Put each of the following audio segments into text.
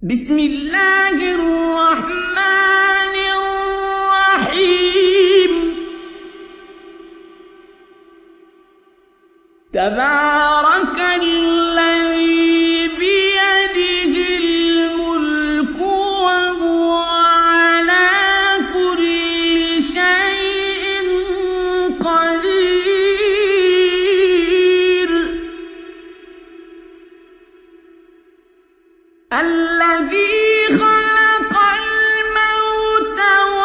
بسم الله الرحمن الرحيم. تبارك الذي بيده الملك وهو على كل شيء قدير. الذي خلق الموت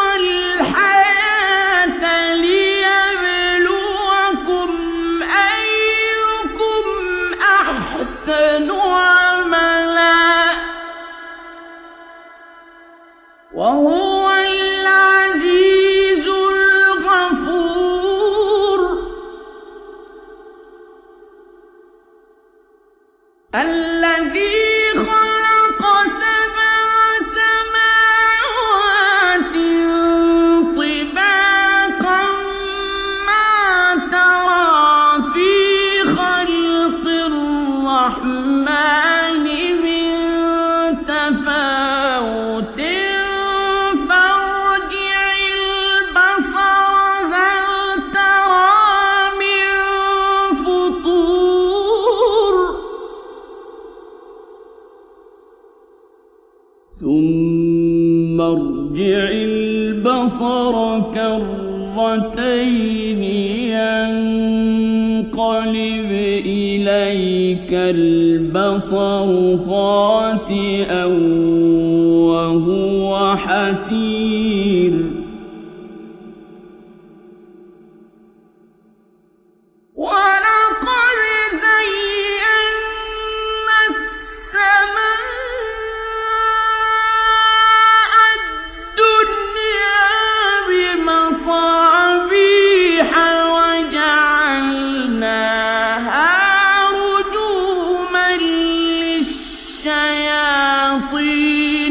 والحياة ليبلوكم أيكم أحسن عملا وهو العزيز الغفور. الذي خلق سبع سماوات طباقا ما ترى في خلق الرحمن من تفاوت فارجع البصر هل ترى من فطور ثم ارجع البصر كرتين ينقلب إليك البصر خاسئا وهو حسير. ولقد زينا السماء الدنيا بمصابيح وجعلناها رجوما للشياطين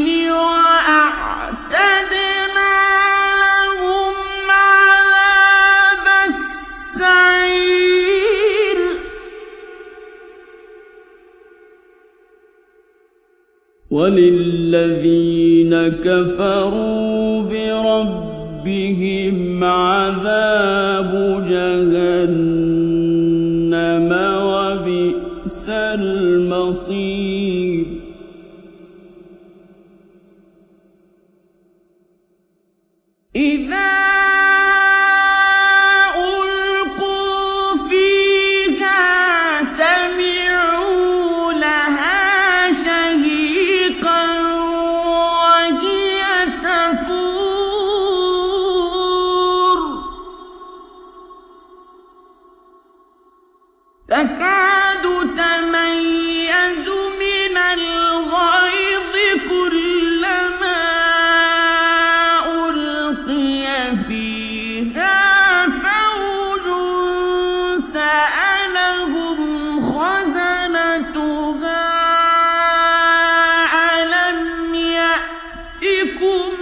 وأعتدنا لهم عذاب السعير. وللذين كفروا بربهم عذاب جهنم وبئس المصير. إذا ألقوا فيها سمعوا لها شهيقا وهي تفور تكاد تميز من الغيظ كلما ألقي فيها فوج سألهم خزنتها ألم يأتكم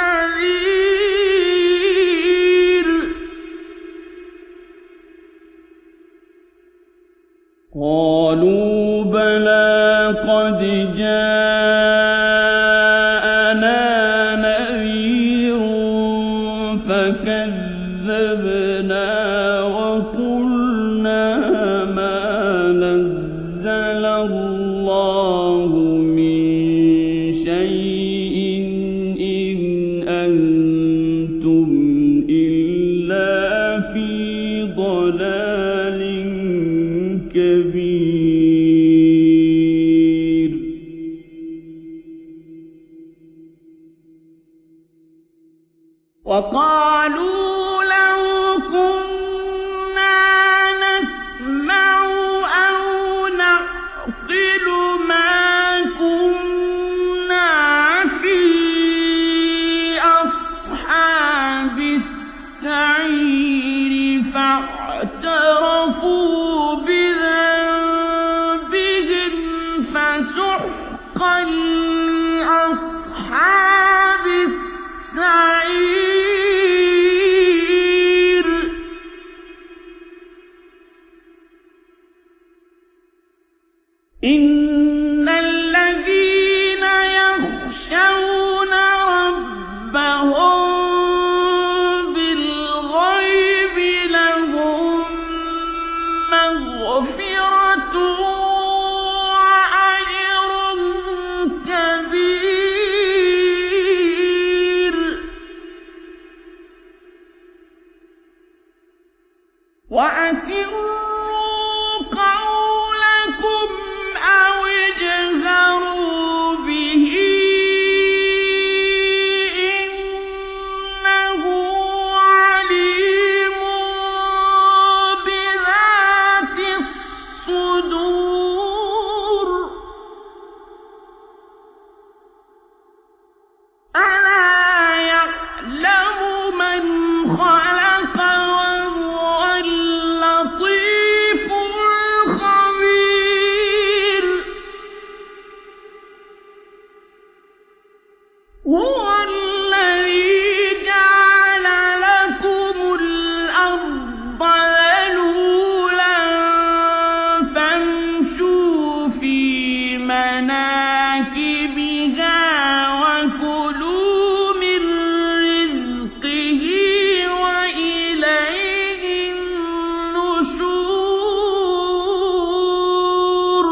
نذير. قالوا بلى قد جاءنا نذير فكذبنا وقلنا ما نزل الله من شيء إن أنتم إلا في ضلال كبير. وقالوا لو كنا نسمع أو نعقل ما كنا في أصحاب السعير فاعترفوا بذنبهم فسحقا لأصحاب السعير. إن الذين وأسروا قولكم أو اجهروا به إنه عليم بذات الصدور ألا يعلم من خلق وهو اللطيف الخبير هو الذي جعل لكم الأرض ذلولا فامشوا في مناكبها وكلوا من رزقه وإليه النشور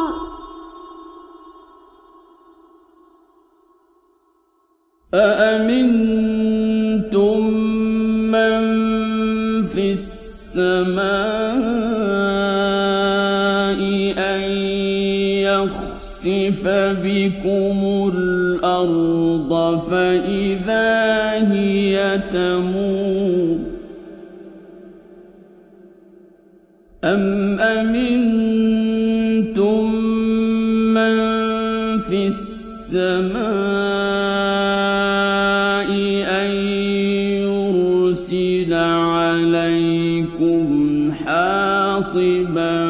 أأمنتم من في السماء أن يخسف بكم الأرض فإذا هي تمور أم أمنتم من في السماء أن يرسل عليكم حاصبا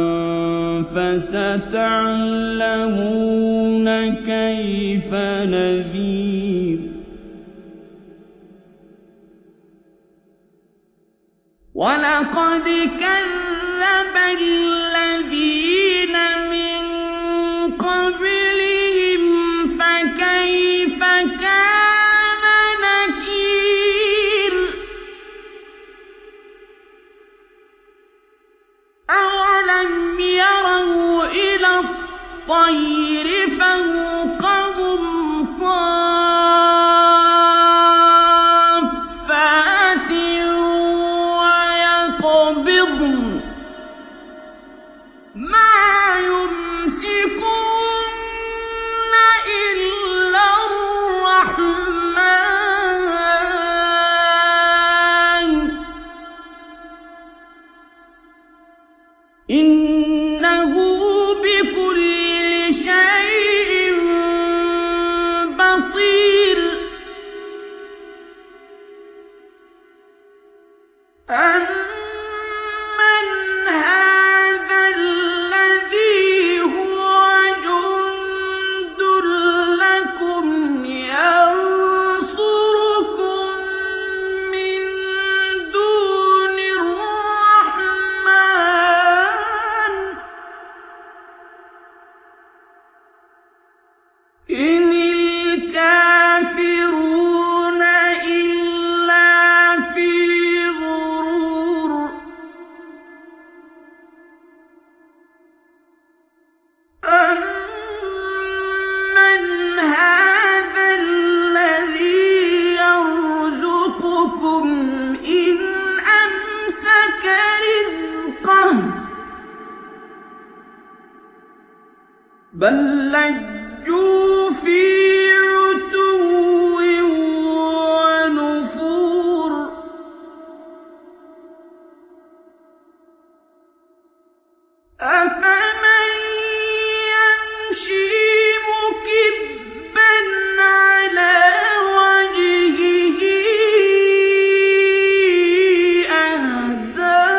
فستعلمون كيف نذير ولقد كذب الذين من قبلهم فكيف كان نكير أولم يروا إلى الطير فوقهم صافات ويقبضن ما يمسكون إلا الرحمن إنه بكل شيء بصير أمن هذا الذي هو جند لكم ينصركم من دون الرحمن إن الكافرون إلا في غرور أمن هذا الذي يرزقكم إن أمسك رزقه بل لجوا في عتو ونفور أفمن يمشي مكبا على وجهه أهدى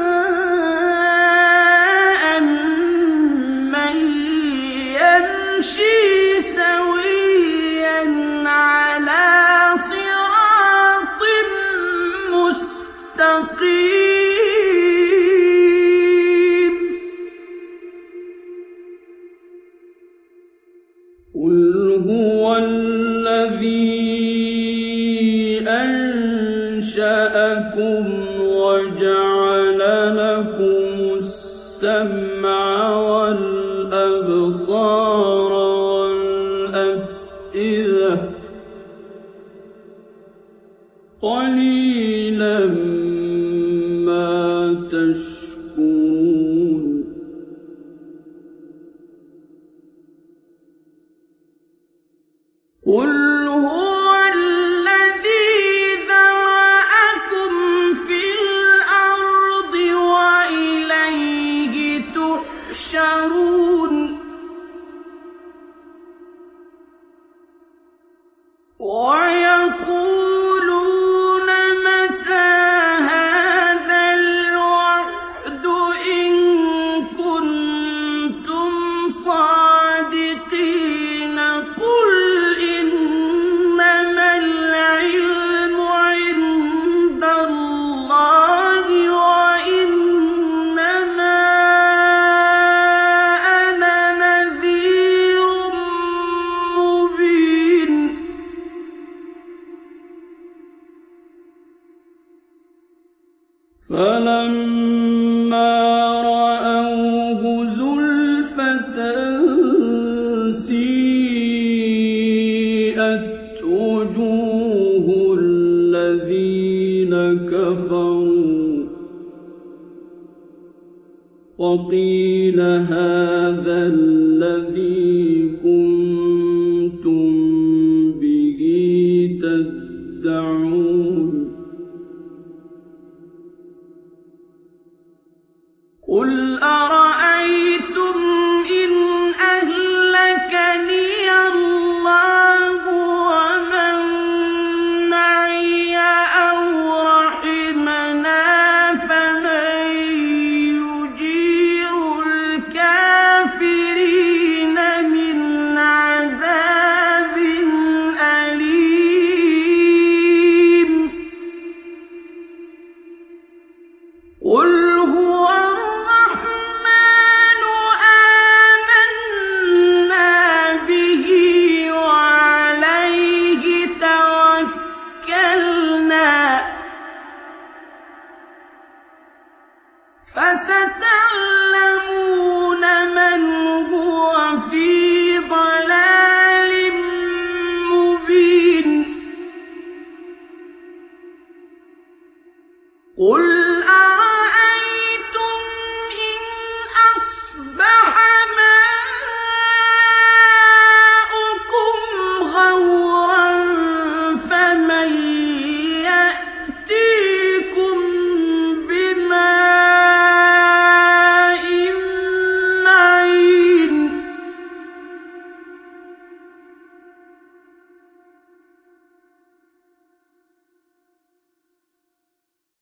أمن يمشي سويا على صراط مستقيم قل هو الذي أنشأكم وجعل لكم السمع والأبصار والأفئدة قليلا ما تشكرون قل هو الذي ذرأكم في الأرض وإليه تحشرون ويقولون متى هذا الوعد إن كنتم صادقين قل إنما العلم عند الله وإنما أنا نذير مبين فلما رأوه زلفة سيئت وجوه الذين كفروا وقيل هذا الذي كنتم به تدعون قل أرأيتم إن أهلكني الله ومن معي أو رحمنا فمن يجير الكافرين من عذاب أليم قل هو فستعلمون من هو في ضلال مبين قل